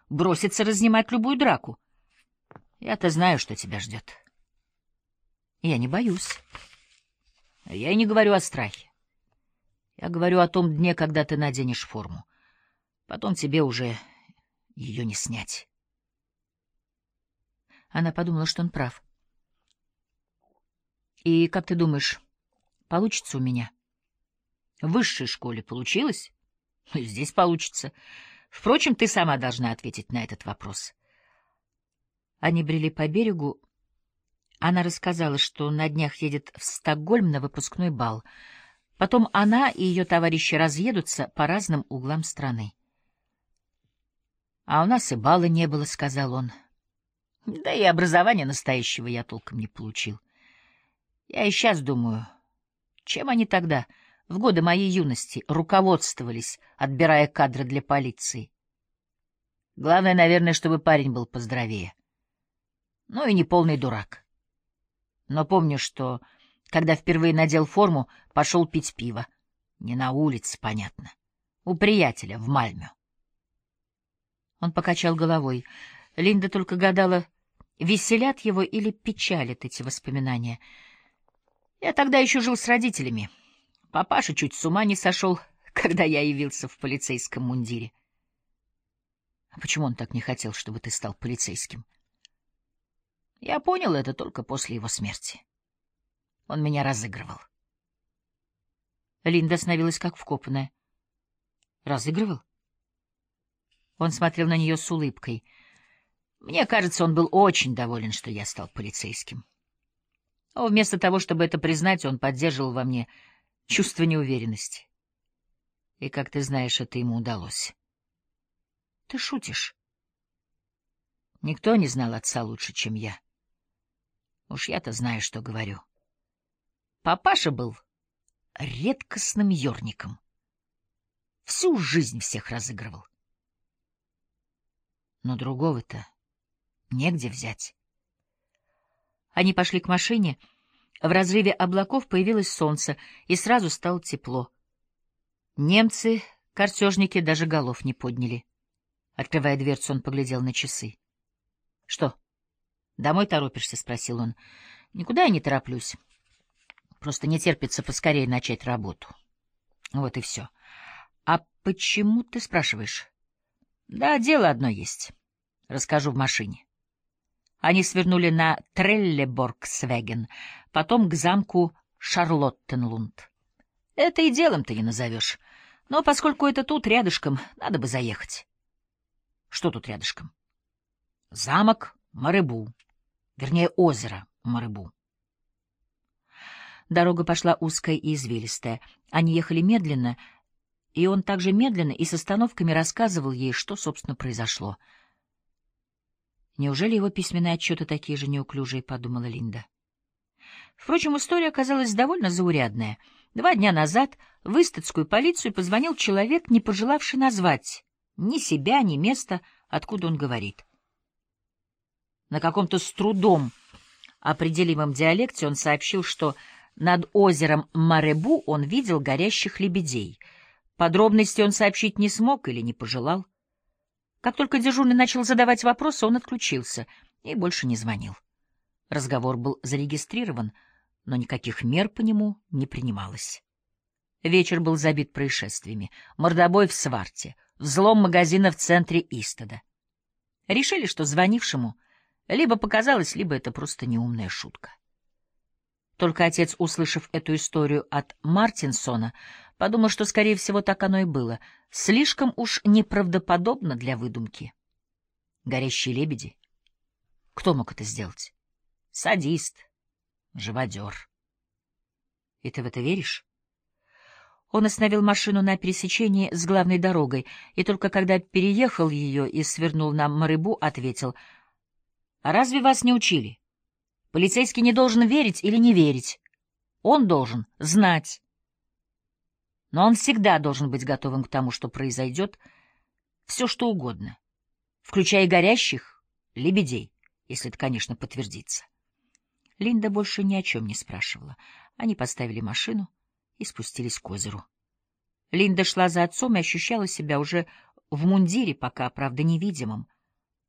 броситься разнимать любую драку. Я-то знаю, что тебя ждет. Я не боюсь. Я и не говорю о страхе. Я говорю о том дне, когда ты наденешь форму. Потом тебе уже ее не снять. Она подумала, что он прав. И как ты думаешь, получится у меня? В высшей школе получилось? И здесь получится. Впрочем, ты сама должна ответить на этот вопрос. Они брели по берегу. Она рассказала, что на днях едет в Стокгольм на выпускной бал. Потом она и ее товарищи разъедутся по разным углам страны. — А у нас и бала не было, — сказал он. — Да и образования настоящего я толком не получил. Я и сейчас думаю, чем они тогда, в годы моей юности, руководствовались, отбирая кадры для полиции. Главное, наверное, чтобы парень был поздоровее. Ну и не полный дурак. Но помню, что, когда впервые надел форму, пошел пить пиво. Не на улице, понятно. У приятеля в Мальме. Он покачал головой. Линда только гадала, веселят его или печалят эти воспоминания. Я тогда еще жил с родителями. Папаша чуть с ума не сошел, когда я явился в полицейском мундире. А почему он так не хотел, чтобы ты стал полицейским? Я понял это только после его смерти. Он меня разыгрывал. Линда остановилась как вкопанная. Разыгрывал? Он смотрел на нее с улыбкой. Мне кажется, он был очень доволен, что я стал полицейским. Но вместо того, чтобы это признать, он поддерживал во мне чувство неуверенности. И, как ты знаешь, это ему удалось. Ты шутишь? Никто не знал отца лучше, чем я. Уж я-то знаю, что говорю. Папаша был редкостным ёрником. Всю жизнь всех разыгрывал. Но другого-то негде взять. Они пошли к машине. В разрыве облаков появилось солнце, и сразу стало тепло. Немцы, картежники, даже голов не подняли. Открывая дверцу, он поглядел на часы. — Что, домой торопишься? — спросил он. — Никуда я не тороплюсь. Просто не терпится поскорее начать работу. Вот и все. — А почему ты спрашиваешь? — Да, дело одно есть. Расскажу в машине. Они свернули на Треллеборгсвеген, потом к замку Шарлоттенлунд. Это и делом-то не назовешь. Но поскольку это тут, рядышком, надо бы заехать. Что тут рядышком? Замок Маребу. Вернее, озеро Маребу. Дорога пошла узкая и извилистая. Они ехали медленно, и он также медленно и с остановками рассказывал ей, что, собственно, произошло. Неужели его письменные отчеты такие же неуклюжие, — подумала Линда. Впрочем, история оказалась довольно заурядная. 2 дня назад в Истедскую полицию позвонил человек, не пожелавший назвать ни себя, ни место, откуда он говорит. На каком-то с трудом определимом диалекте он сообщил, что над озером Маребу он видел горящих лебедей. Подробностей он сообщить не смог или не пожелал. Как только дежурный начал задавать вопросы, он отключился и больше не звонил. Разговор был зарегистрирован, но никаких мер по нему не принималось. Вечер был забит происшествиями. Мордобой в Сварте, взлом магазина в центре Истеда. Решили, что звонившему либо показалось, либо это просто неумная шутка. Только отец, услышав эту историю от Мартинсона, подумал, что, скорее всего, так оно и было. Слишком уж неправдоподобно для выдумки. Горящие лебеди? Кто мог это сделать? Садист, живодер. И ты в это веришь? Он остановил машину на пересечении с главной дорогой, и только когда переехал ее и свернул на Маребу, ответил: «А разве вас не учили? Полицейский не должен верить или не верить. Он должен знать. Но он всегда должен быть готовым к тому, что произойдет, все что угодно, включая горящих лебедей, если это, конечно, подтвердится». Линда больше ни о чем не спрашивала. Они поставили машину и спустились к озеру. Линда шла за отцом и ощущала себя уже в мундире, пока, правда, невидимом.